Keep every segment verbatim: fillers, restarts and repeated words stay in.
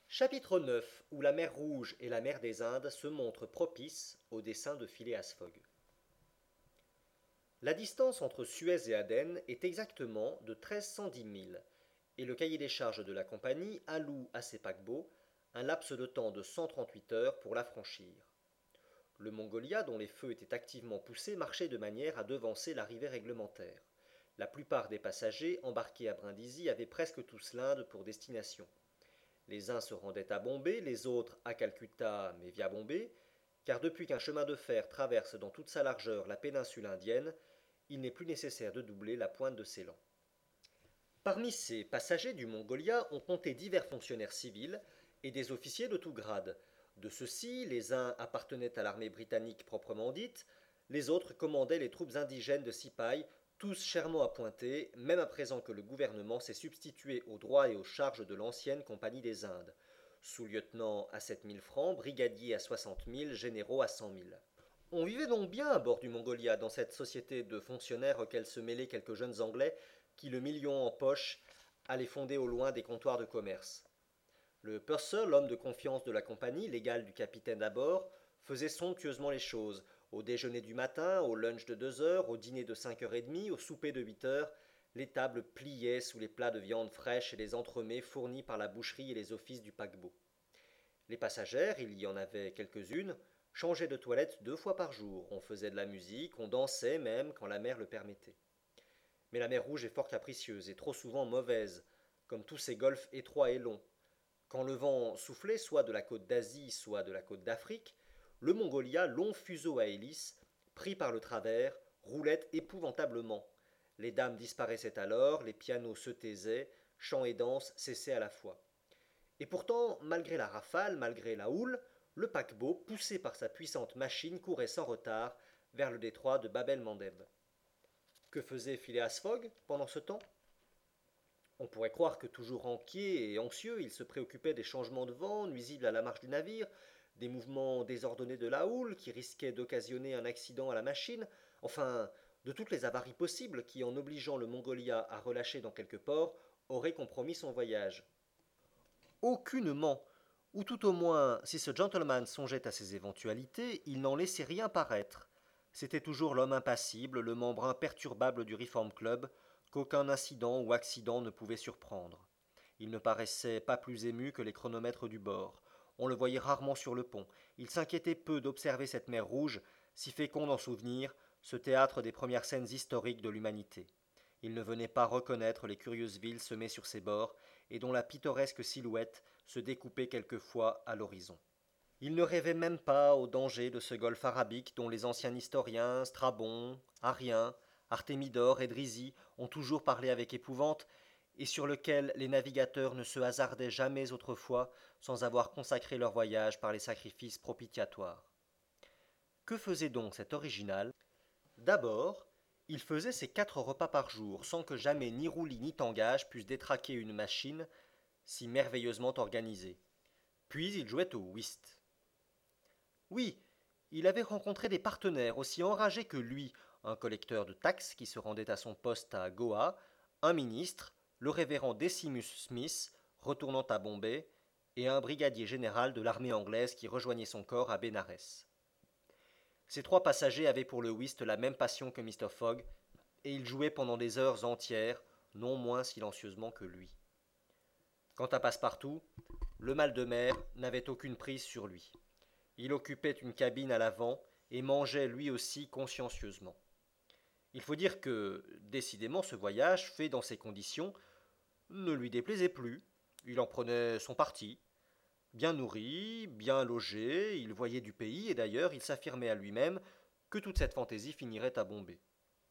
Chapitre neuf où la mer Rouge et la mer des Indes se montrent propices au dessein de Phileas Fogg. La distance entre Suez et Aden est exactement de treize cent dix milles, et le cahier des charges de la compagnie alloue à ces paquebots un laps de temps de cent trente-huit heures pour la franchir. Le Mongolia, dont les feux étaient activement poussés, marchait de manière à devancer l'arrivée réglementaire. La plupart des passagers embarqués à Brindisi avaient presque tous l'Inde pour destination. Les uns se rendaient à Bombay, les autres à Calcutta, mais via Bombay, car depuis qu'un chemin de fer traverse dans toute sa largeur la péninsule indienne, il n'est plus nécessaire de doubler la pointe de s'élan. Parmi ces passagers du Mongolia, on comptait divers fonctionnaires civils et des officiers de tout grade. De ceux-ci, les uns appartenaient à l'armée britannique proprement dite, les autres commandaient les troupes indigènes de Sipaï, tous chèrement appointés, même à présent que le gouvernement s'est substitué aux droits et aux charges de l'ancienne Compagnie des Indes. Sous-lieutenant à sept mille francs, brigadier à soixante mille, généraux à cent mille. On vivait donc bien à bord du Mongolia, dans cette société de fonctionnaires auxquels se mêlaient quelques jeunes Anglais qui, le million en poche, allaient fonder au loin des comptoirs de commerce. Le purser, l'homme de confiance de la compagnie, l'égal du capitaine à bord, faisait somptueusement les choses. Au déjeuner du matin, au lunch de deux heures, au dîner de cinq heures trente, au souper de huit heures, les tables pliaient sous les plats de viande fraîche et les entremets fournis par la boucherie et les offices du paquebot. Les passagères, il y en avait quelques-unes, changeaient de toilette deux fois par jour. On faisait de la musique, on dansait même quand la mer le permettait. Mais la mer Rouge est fort capricieuse et trop souvent mauvaise, comme tous ces golfes étroits et longs. Quand le vent soufflait, soit de la côte d'Asie, soit de la côte d'Afrique, le Mongolia, long fuseau à hélice, pris par le travers, roulait épouvantablement. Les dames disparaissaient alors, les pianos se taisaient, chant et danse cessaient à la fois. Et pourtant, malgré la rafale, malgré la houle, le paquebot, poussé par sa puissante machine, courait sans retard vers le détroit de Bab el-Mandeb. Que faisait Phileas Fogg pendant ce temps? On pourrait croire que toujours inquiet et anxieux, il se préoccupait des changements de vent nuisibles à la marche du navire, des mouvements désordonnés de la houle qui risquaient d'occasionner un accident à la machine, enfin, de toutes les avaries possibles qui, en obligeant le Mongolia à relâcher dans quelque port, auraient compromis son voyage. Aucunement, ou tout au moins, si ce gentleman songeait à ces éventualités, il n'en laissait rien paraître. C'était toujours l'homme impassible, le membre imperturbable du Reform Club, qu'aucun incident ou accident ne pouvait surprendre. Il ne paraissait pas plus ému que les chronomètres du bord. On le voyait rarement sur le pont. Il s'inquiétait peu d'observer cette mer Rouge, si féconde en souvenirs, ce théâtre des premières scènes historiques de l'humanité. Il ne venait pas reconnaître les curieuses villes semées sur ses bords, et dont la pittoresque silhouette se découpait quelquefois à l'horizon. Il ne rêvait même pas aux dangers de ce golfe arabique dont les anciens historiens, Strabon, Arrien, Artémidore et Drisy ont toujours parlé avec épouvante, et sur lequel les navigateurs ne se hasardaient jamais autrefois sans avoir consacré leur voyage par les sacrifices propitiatoires. Que faisait donc cet original? D'abord, il faisait ses quatre repas par jour, sans que jamais ni roulis ni tangage puissent détraquer une machine si merveilleusement organisée. Puis il jouait au whist. Oui, il avait rencontré des partenaires aussi enragés que lui, un collecteur de taxes qui se rendait à son poste à Goa, un ministre, le révérend Decimus Smith, retournant à Bombay, et un brigadier général de l'armée anglaise qui rejoignait son corps à Bénarès. Ces trois passagers avaient pour le whist la même passion que Mr. Fogg, et ils jouaient pendant des heures entières, non moins silencieusement que lui. Quant à Passepartout, le mal de mer n'avait aucune prise sur lui. Il occupait une cabine à l'avant et mangeait lui aussi consciencieusement. Il faut dire que, décidément, ce voyage, fait dans ces conditions, ne lui déplaisait plus. Il en prenait son parti. Bien nourri, bien logé, il voyait du pays, et d'ailleurs il s'affirmait à lui-même que toute cette fantaisie finirait à Bombay.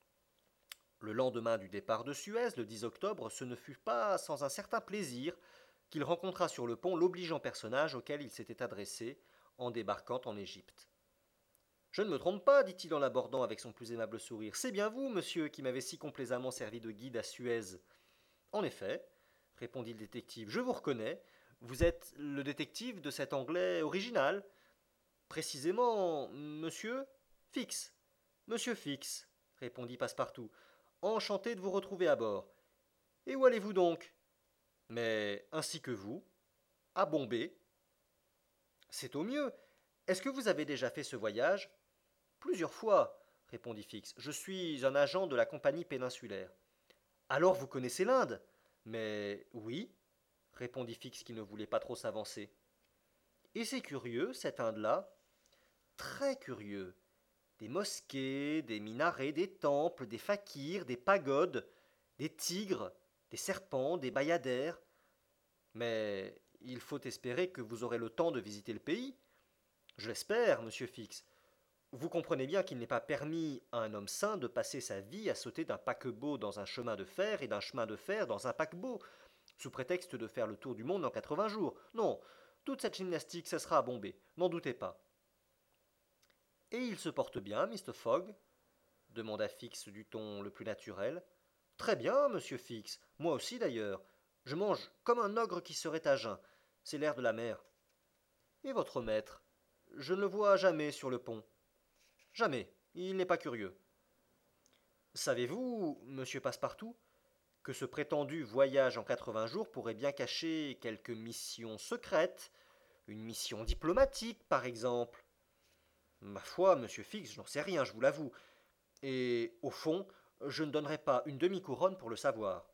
Le lendemain du départ de Suez, le dix octobre, ce ne fut pas sans un certain plaisir qu'il rencontra sur le pont l'obligeant personnage auquel il s'était adressé en débarquant en Égypte. Je ne me trompe pas, dit-il en l'abordant avec son plus aimable sourire. C'est bien vous, monsieur, qui m'avez si complaisamment servi de guide à Suez. En effet, répondit le détective, je vous reconnais. Vous êtes le détective de cet anglais original. Précisément, monsieur Fix. Monsieur Fix, répondit Passepartout. Enchanté de vous retrouver à bord. Et où allez-vous donc? Mais ainsi que vous. À Bombay. C'est au mieux. Est-ce que vous avez déjà fait ce voyage? Plusieurs fois, répondit Fix. Je suis un agent de la compagnie péninsulaire. Alors vous connaissez l'Inde? Mais oui, répondit Fix qui ne voulait pas trop s'avancer. Et c'est curieux, cette Inde-là. Très curieux. Des mosquées, des minarets, des temples, des fakirs, des pagodes, des tigres, des serpents, des bayadères. Mais il faut espérer que vous aurez le temps de visiter le pays. Je l'espère, monsieur Fix. Vous comprenez bien qu'il n'est pas permis à un homme sain de passer sa vie à sauter d'un paquebot dans un chemin de fer et d'un chemin de fer dans un paquebot, sous prétexte de faire le tour du monde en quatre-vingts jours. Non, toute cette gymnastique cessera à Bombay, n'en doutez pas. Et il se porte bien, mister Fogg demanda Fix du ton le plus naturel. Très bien, monsieur Fix, moi aussi d'ailleurs. Je mange comme un ogre qui serait à jeun. C'est l'air de la mer. Et votre maître? Je ne le vois jamais sur le pont. Jamais. Il n'est pas curieux. Savez-vous, monsieur Passepartout, que ce prétendu voyage en quatre-vingts jours pourrait bien cacher quelques missions secrètes, une mission diplomatique, par exemple? Ma foi, monsieur Fix, je n'en sais rien, je vous l'avoue. Et, au fond, je ne donnerais pas une demi-couronne pour le savoir.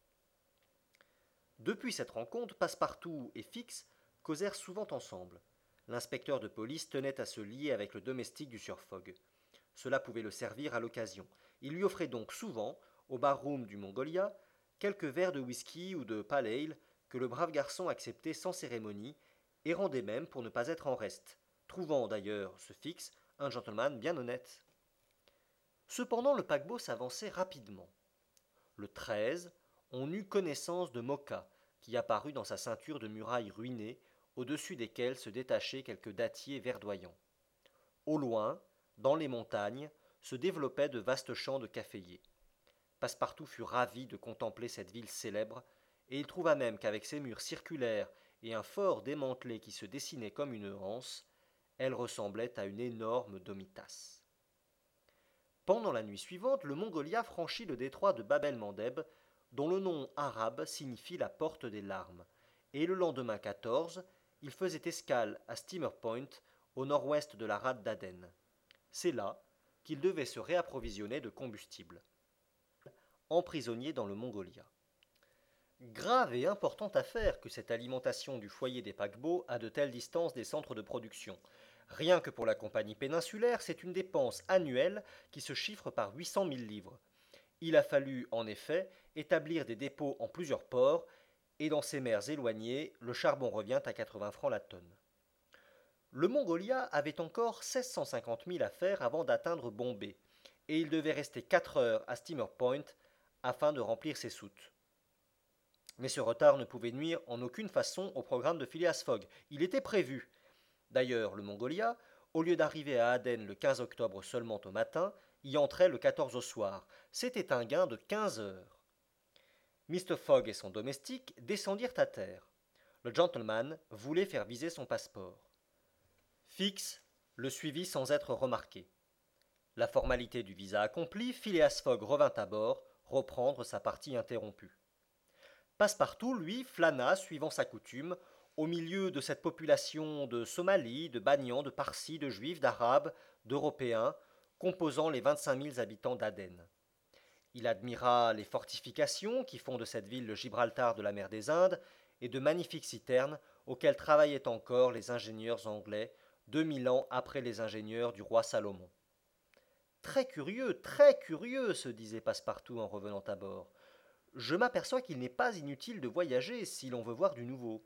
Depuis cette rencontre, Passepartout et Fix causèrent souvent ensemble. L'inspecteur de police tenait à se lier avec le domestique du sieur Fogg. Cela pouvait le servir à l'occasion. Il lui offrait donc souvent, au bar-room du Mongolia, quelques verres de whisky ou de pale ale que le brave garçon acceptait sans cérémonie et rendait même pour ne pas être en reste, trouvant d'ailleurs ce Fix un gentleman bien honnête. Cependant le paquebot s'avançait rapidement. Le treize, on eut connaissance de Moka, qui apparut dans sa ceinture de murailles ruinées, au-dessus desquelles se détachaient quelques dattiers verdoyants. Au loin, dans les montagnes, se développaient de vastes champs de caféiers. Passepartout fut ravi de contempler cette ville célèbre, et il trouva même qu'avec ses murs circulaires et un fort démantelé qui se dessinait comme une anse, elle ressemblait à une énorme domitas. Pendant la nuit suivante, le Mongolia franchit le détroit de Bab el-Mandeb, dont le nom arabe signifie la porte des larmes, et le lendemain quatorze, il faisait escale à Steamer Point, au nord-ouest de la rade d'Aden. C'est là qu'il devait se réapprovisionner de combustible. Emprisonné dans le Mongolia. Grave et importante affaire que cette alimentation du foyer des paquebots à de telles distances des centres de production. Rien que pour la compagnie péninsulaire, c'est une dépense annuelle qui se chiffre par huit cent mille livres. Il a fallu, en effet, établir des dépôts en plusieurs ports, et dans ces mers éloignées, le charbon revient à quatre-vingts francs la tonne. Le Mongolia avait encore seize cent cinquante milles à faire avant d'atteindre Bombay, et il devait rester quatre heures à Steamer Point afin de remplir ses soutes. Mais ce retard ne pouvait nuire en aucune façon au programme de Phileas Fogg. Il était prévu. D'ailleurs, le Mongolia, au lieu d'arriver à Aden le quinze octobre seulement au matin, y entrait le quatorze au soir. C'était un gain de quinze heures. mister Fogg et son domestique descendirent à terre. Le gentleman voulait faire viser son passeport. Fix le suivit sans être remarqué. La formalité du visa accomplie, Phileas Fogg revint à bord, reprendre sa partie interrompue. Passepartout, lui, flâna, suivant sa coutume, au milieu de cette population de Somalis, de Banians, de Parsis, de Juifs, d'Arabes, d'Européens, composant les vingt-cinq mille habitants d'Aden. Il admira les fortifications qui font de cette ville le Gibraltar de la mer des Indes et de magnifiques citernes auxquelles travaillaient encore les ingénieurs anglais deux mille ans après les ingénieurs du roi Salomon. Très curieux, très curieux, se disait Passepartout en revenant à bord. Je m'aperçois qu'il n'est pas inutile de voyager si l'on veut voir du nouveau.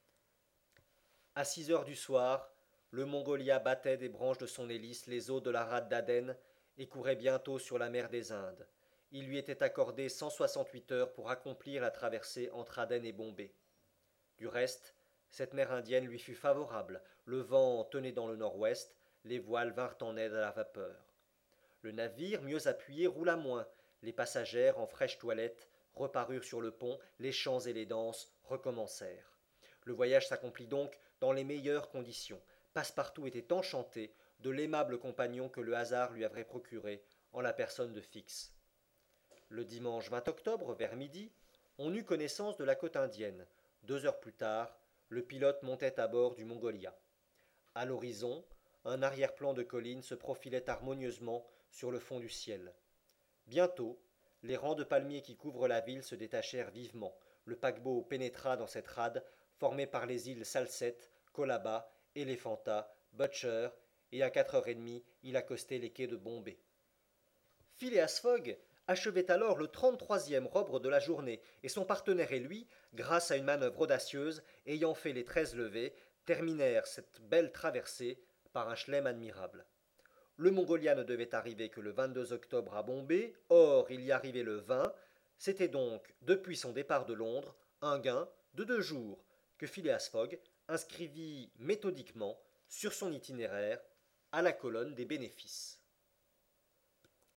À six heures du soir, le Mongolia battait des branches de son hélice les eaux de la rade d'Aden et courait bientôt sur la mer des Indes. Il lui était accordé cent soixante-huit heures pour accomplir la traversée entre Aden et Bombay. Du reste, cette mer indienne lui fut favorable. Le vent tenait dans le nord-ouest, les voiles vinrent en aide à la vapeur. Le navire, mieux appuyé, roula moins. Les passagères, en fraîche toilette, reparurent sur le pont, les chants et les danses recommencèrent. Le voyage s'accomplit donc dans les meilleures conditions. Passepartout était enchanté de l'aimable compagnon que le hasard lui avait procuré en la personne de Fix. Le dimanche vingt octobre, vers midi, on eut connaissance de la côte indienne. Deux heures plus tard, le pilote montait à bord du Mongolia. À l'horizon, un arrière-plan de collines se profilait harmonieusement sur le fond du ciel. Bientôt, les rangs de palmiers qui couvrent la ville se détachèrent vivement. Le paquebot pénétra dans cette rade formée par les îles Salsette, Colaba, Elephanta, Butcher, et à quatre heures trente, il accostait les quais de Bombay. Phileas Fogg achevait alors le trente-troisième robre de la journée, et son partenaire et lui, grâce à une manœuvre audacieuse, ayant fait les treize levées, terminèrent cette belle traversée par un chelem admirable. Le Mongolia ne devait arriver que le vingt-deux octobre à Bombay, or il y arrivait le vingt, c'était donc, depuis son départ de Londres, un gain de deux jours que Phileas Fogg inscrivit méthodiquement sur son itinéraire à la colonne des bénéfices.